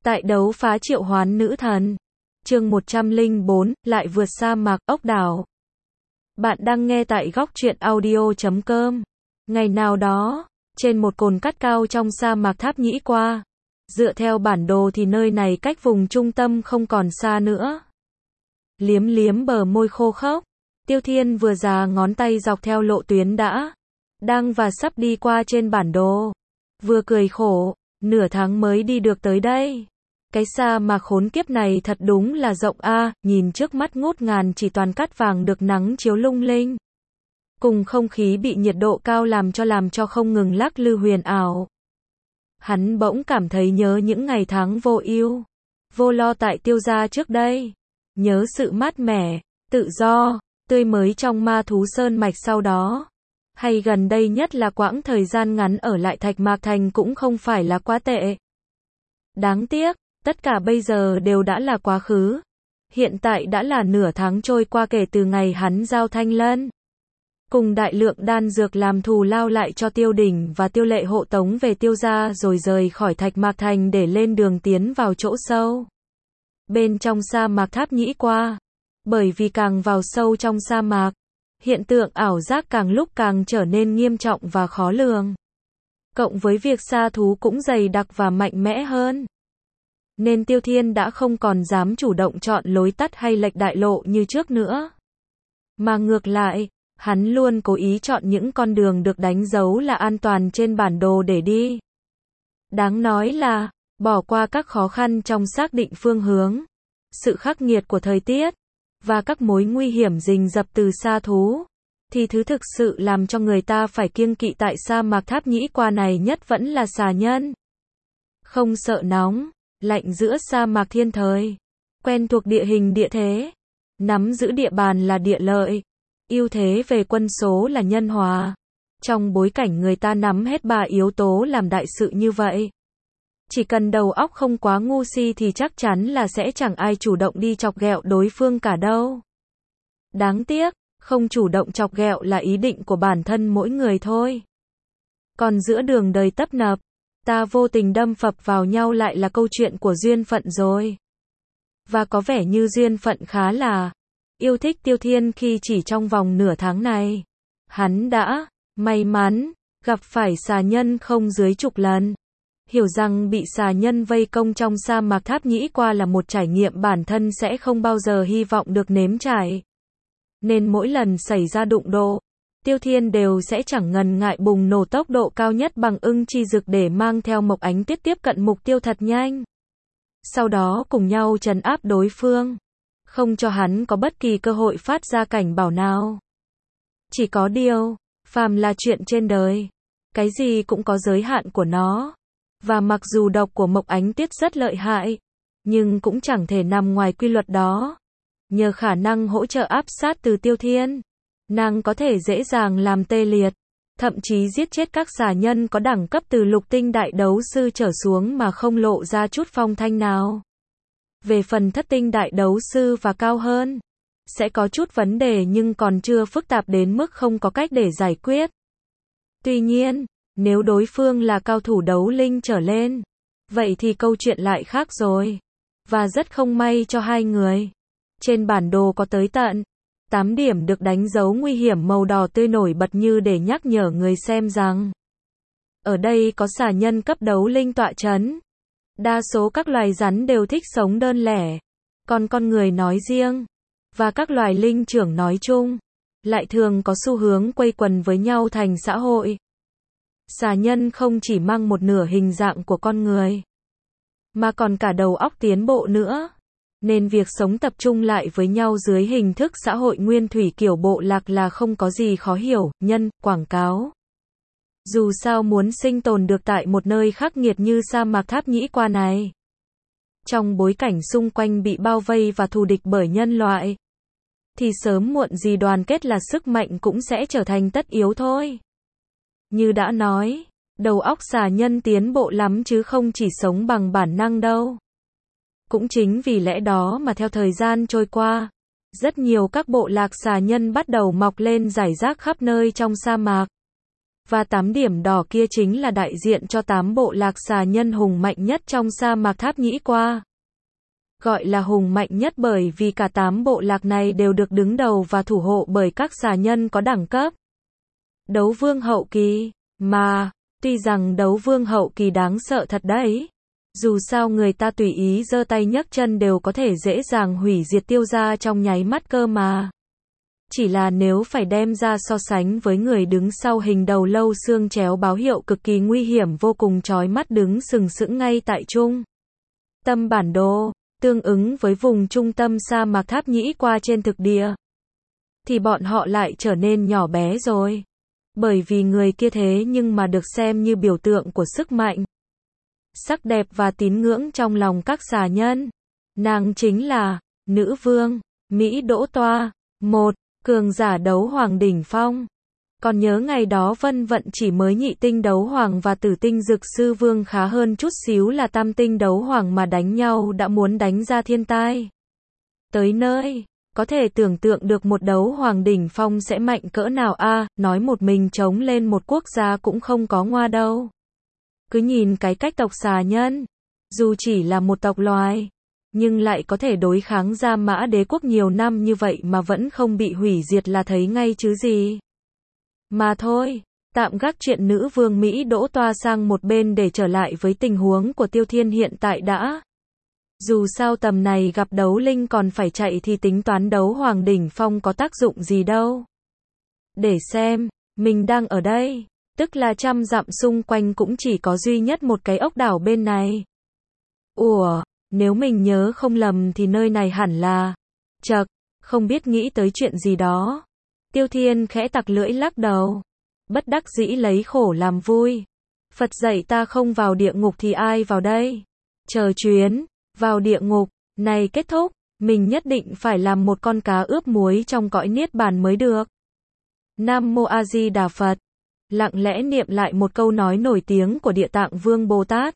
Tại đấu phá triệu hoán nữ thần. Chương 104, lại vượt sa mạc, ốc đảo. Bạn đang nghe tại góc truyện audio.com. Ngày nào đó, trên một cồn cát cao trong sa mạc Tháp Nhĩ Qua. Dựa theo bản đồ thì nơi này cách vùng trung tâm không còn xa nữa. Liếm liếm bờ môi khô khốc, Tiêu Thiên vừa già ngón tay dọc theo lộ tuyến đang và sắp đi qua trên bản đồ. Vừa cười khổ, nửa tháng mới đi được tới đây. Cái sa mạc khốn kiếp này thật đúng là rộng a, nhìn trước mắt ngút ngàn chỉ toàn cát vàng được nắng chiếu lung linh. Cùng không khí bị nhiệt độ cao làm cho không ngừng lắc lư huyền ảo. Hắn bỗng cảm thấy nhớ những ngày tháng vô ưu, vô lo tại Tiêu gia trước đây. Nhớ sự mát mẻ, tự do, tươi mới trong ma thú sơn mạch sau đó. Hay gần đây nhất là quãng thời gian ngắn ở lại Thạch Mạc Thành cũng không phải là quá tệ. Đáng tiếc, tất cả bây giờ đều đã là quá khứ. Hiện tại đã là nửa tháng trôi qua kể từ ngày hắn giao Thanh Lân cùng đại lượng đan dược làm thù lao lại cho Tiêu Đỉnh và Tiêu Lệ hộ tống về Tiêu gia rồi rời khỏi Thạch Mạc Thành để lên đường tiến vào chỗ sâu. Bên trong sa mạc Tháp Nhĩ Qua, bởi vì càng vào sâu trong sa mạc, hiện tượng ảo giác càng lúc càng trở nên nghiêm trọng và khó lường. Cộng với việc sa thú cũng dày đặc và mạnh mẽ hơn. Nên Tiêu Thiên đã không còn dám chủ động chọn lối tắt hay lệch đại lộ như trước nữa. Mà ngược lại, hắn luôn cố ý chọn những con đường được đánh dấu là an toàn trên bản đồ để đi. Đáng nói là, bỏ qua các khó khăn trong xác định phương hướng, sự khắc nghiệt của thời tiết, và các mối nguy hiểm rình rập từ sa thú, thì thứ thực sự làm cho người ta phải kiêng kỵ tại sa mạc Tháp Nhĩ Qua này nhất vẫn là xà nhân. Không sợ nóng, lạnh giữa sa mạc thiên thời, quen thuộc địa hình địa thế, nắm giữ địa bàn là địa lợi, ưu thế về quân số là nhân hòa. Trong bối cảnh người ta nắm hết 3 yếu tố làm đại sự như vậy, chỉ cần đầu óc không quá ngu si thì chắc chắn là sẽ chẳng ai chủ động đi chọc ghẹo đối phương cả đâu. Đáng tiếc, không chủ động chọc ghẹo là ý định của bản thân mỗi người thôi. Còn giữa đường đời tấp nập, ta vô tình đâm phập vào nhau lại là câu chuyện của duyên phận rồi. Và có vẻ như duyên phận khá là yêu thích Tiêu Thiên khi chỉ trong vòng nửa tháng này, hắn đã may mắn gặp phải xà nhân không dưới chục lần. Hiểu rằng bị xà nhân vây công trong sa mạc Tháp Nhĩ Qua là một trải nghiệm bản thân sẽ không bao giờ hy vọng được nếm trải. Nên mỗi lần xảy ra đụng độ, Tiêu Thiên đều sẽ chẳng ngần ngại bùng nổ tốc độ cao nhất bằng ưng chi dực để mang theo Mộc Ánh Tuyết tiếp cận mục tiêu thật nhanh. Sau đó cùng nhau trấn áp đối phương, không cho hắn có bất kỳ cơ hội phát ra cảnh bảo nào. Chỉ có điều, phàm là chuyện trên đời, cái gì cũng có giới hạn của nó. Và mặc dù độc của Mộc Ánh Tuyết rất lợi hại, nhưng cũng chẳng thể nằm ngoài quy luật đó. Nhờ khả năng hỗ trợ áp sát từ Tiêu Thiên, nàng có thể dễ dàng làm tê liệt, thậm chí giết chết các xà nhân có đẳng cấp từ lục tinh đại đấu sư trở xuống mà không lộ ra chút phong thanh nào. Về phần thất tinh đại đấu sư và cao hơn, sẽ có chút vấn đề nhưng còn chưa phức tạp đến mức không có cách để giải quyết. Tuy nhiên, nếu đối phương là cao thủ đấu linh trở lên, vậy thì câu chuyện lại khác rồi. Và rất không may cho hai người. Trên bản đồ có tới tận 8 điểm được đánh dấu nguy hiểm màu đỏ tươi nổi bật như để nhắc nhở người xem rằng ở đây có xà nhân cấp đấu linh tọa chấn. Đa số các loài rắn đều thích sống đơn lẻ, còn con người nói riêng, và các loài linh trưởng nói chung, lại thường có xu hướng quây quần với nhau thành xã hội. Xà nhân không chỉ mang một nửa hình dạng của con người, mà còn cả đầu óc tiến bộ nữa. Nên việc sống tập trung lại với nhau dưới hình thức xã hội nguyên thủy kiểu bộ lạc là không có gì khó hiểu, quảng cáo. Dù sao muốn sinh tồn được tại một nơi khắc nghiệt như sa mạc Tháp Nhĩ Qua này, trong bối cảnh xung quanh bị bao vây và thù địch bởi nhân loại, thì sớm muộn gì đoàn kết là sức mạnh cũng sẽ trở thành tất yếu thôi. Như đã nói, đầu óc xà nhân tiến bộ lắm chứ không chỉ sống bằng bản năng đâu. Cũng chính vì lẽ đó mà theo thời gian trôi qua, rất nhiều các bộ lạc xà nhân bắt đầu mọc lên rải rác khắp nơi trong sa mạc. Và 8 điểm đỏ kia chính là đại diện cho 8 bộ lạc xà nhân hùng mạnh nhất trong sa mạc Tháp Nhĩ Qua. Gọi là hùng mạnh nhất bởi vì cả 8 bộ lạc này đều được đứng đầu và thủ hộ bởi các xà nhân có đẳng cấp đấu vương hậu kỳ. Mà, tuy rằng đấu vương hậu kỳ đáng sợ thật đấy. Dù sao người ta tùy ý giơ tay nhấc chân đều có thể dễ dàng hủy diệt tiêu ra trong nháy mắt cơ mà. Chỉ là nếu phải đem ra so sánh với người đứng sau hình đầu lâu xương chéo báo hiệu cực kỳ nguy hiểm vô cùng chói mắt đứng sừng sững ngay tại trung tâm bản đồ, tương ứng với vùng trung tâm sa mạc Tháp Nhĩ Qua trên thực địa, thì bọn họ lại trở nên nhỏ bé rồi. Bởi vì người kia thế nhưng mà được xem như biểu tượng của sức mạnh, sắc đẹp và tín ngưỡng trong lòng các xà nhân. Nàng chính là nữ vương Mỹ Đỗ Toa, một cường giả đấu hoàng đỉnh phong. Còn nhớ ngày đó Vân Vận chỉ mới nhị tinh đấu hoàng và tử tinh dực sư vương khá hơn chút xíu là tam tinh đấu hoàng mà đánh nhau đã muốn đánh ra thiên tai. Tới nơi, có thể tưởng tượng được một đấu hoàng đỉnh phong sẽ mạnh cỡ nào a, nói một mình chống lên một quốc gia cũng không có ngoa đâu. Cứ nhìn cái cách tộc xà nhân, dù chỉ là một tộc loài, nhưng lại có thể đối kháng Gia Mã đế quốc nhiều năm như vậy mà vẫn không bị hủy diệt là thấy ngay chứ gì. Mà thôi, tạm gác chuyện nữ vương Mỹ Đỗ Toa sang một bên để trở lại với tình huống của Tiêu Thiên hiện tại đã. Dù sao tầm này gặp đấu linh còn phải chạy thì tính toán đấu hoàng đỉnh phong có tác dụng gì đâu. Để xem, mình đang ở đây, tức là 100 dặm xung quanh cũng chỉ có duy nhất một cái ốc đảo bên này. Ủa, nếu mình nhớ không lầm thì nơi này hẳn là... Chậc, không biết nghĩ tới chuyện gì đó. Tiêu Thiên khẽ tặc lưỡi lắc đầu. Bất đắc dĩ lấy khổ làm vui. Phật dạy ta không vào địa ngục thì ai vào đây? Chờ chuyến, vào địa ngục, này kết thúc, mình nhất định phải làm một con cá ướp muối trong cõi niết bàn mới được. Nam Mô A Di Đà Phật. Lặng lẽ niệm lại một câu nói nổi tiếng của Địa Tạng Vương Bồ Tát.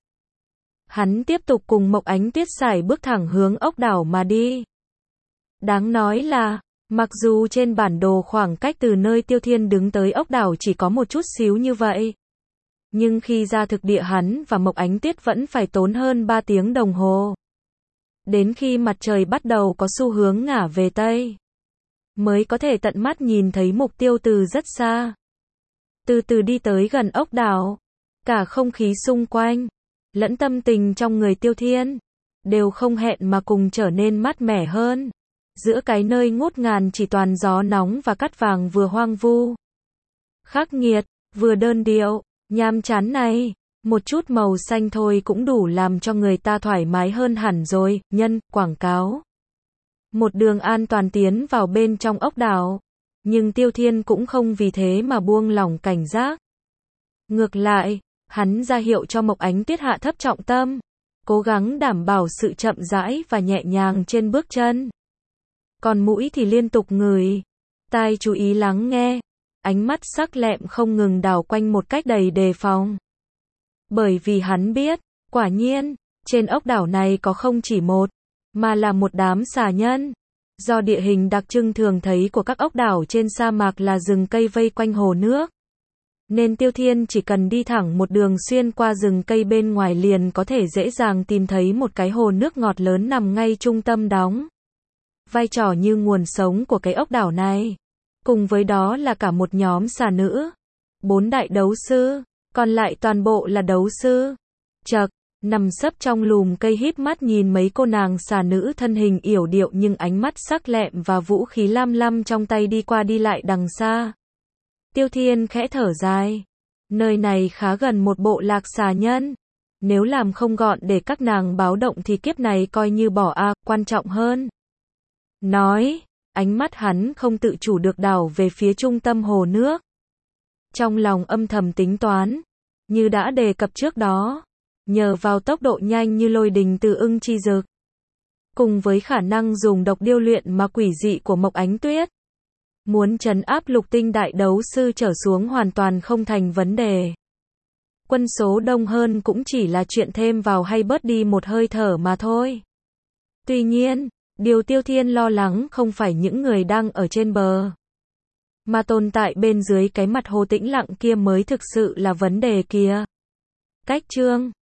Hắn tiếp tục cùng Mộc Ánh Tuyết sải bước thẳng hướng ốc đảo mà đi. Đáng nói là, mặc dù trên bản đồ khoảng cách từ nơi Tiêu Thiên đứng tới ốc đảo chỉ có một chút xíu như vậy, nhưng khi ra thực địa hắn và Mộc Ánh Tuyết vẫn phải tốn hơn 3 tiếng đồng hồ. Đến khi mặt trời bắt đầu có xu hướng ngả về Tây, mới có thể tận mắt nhìn thấy mục tiêu từ rất xa. Từ từ đi tới gần ốc đảo, cả không khí xung quanh, lẫn tâm tình trong người Tiêu Thiên, đều không hẹn mà cùng trở nên mát mẻ hơn. Giữa cái nơi ngút ngàn chỉ toàn gió nóng và cát vàng vừa hoang vu, khắc nghiệt, vừa đơn điệu, nhàm chán này, một chút màu xanh thôi cũng đủ làm cho người ta thoải mái hơn hẳn rồi. Nhân, quảng cáo. Một đường an toàn tiến vào bên trong ốc đảo, nhưng Tiêu Thiên cũng không vì thế mà buông lỏng cảnh giác. Ngược lại, hắn ra hiệu cho Mộc Ánh Tuyết hạ thấp trọng tâm, cố gắng đảm bảo sự chậm rãi và nhẹ nhàng trên bước chân. Còn mũi thì liên tục ngửi, tai chú ý lắng nghe, ánh mắt sắc lẹm không ngừng đảo quanh một cách đầy đề phòng. Bởi vì hắn biết, quả nhiên, trên ốc đảo này có không chỉ một, mà là một đám xà nhân. Do địa hình đặc trưng thường thấy của các ốc đảo trên sa mạc là rừng cây vây quanh hồ nước, nên Tiêu Thiên chỉ cần đi thẳng một đường xuyên qua rừng cây bên ngoài liền có thể dễ dàng tìm thấy một cái hồ nước ngọt lớn nằm ngay trung tâm đóng vai trò như nguồn sống của cái ốc đảo này. Cùng với đó là cả một nhóm xà nữ, 4 đại đấu sư, còn lại toàn bộ là đấu sư. Chậc, nằm sấp trong lùm cây híp mắt nhìn mấy cô nàng xà nữ thân hình yểu điệu nhưng ánh mắt sắc lẹm và vũ khí lam lăm trong tay đi qua đi lại đằng xa. Tiêu Thiên khẽ thở dài. Nơi này khá gần một bộ lạc xà nhân. Nếu làm không gọn để các nàng báo động thì kiếp này coi như bỏ a, quan trọng hơn. Nói, ánh mắt hắn không tự chủ được đảo về phía trung tâm hồ nước. Trong lòng âm thầm tính toán, như đã đề cập trước đó, nhờ vào tốc độ nhanh như lôi đình từ ưng chi dực, cùng với khả năng dùng độc điêu luyện mà quỷ dị của Mộc Ánh Tuyết, muốn trấn áp lục tinh đại đấu sư trở xuống hoàn toàn không thành vấn đề. Quân số đông hơn cũng chỉ là chuyện thêm vào hay bớt đi một hơi thở mà thôi. Tuy nhiên, điều Tiêu Thiên lo lắng không phải những người đang ở trên bờ, Mà tồn tại bên dưới cái mặt hồ tĩnh lặng kia mới thực sự là vấn đề kìa. Cách chương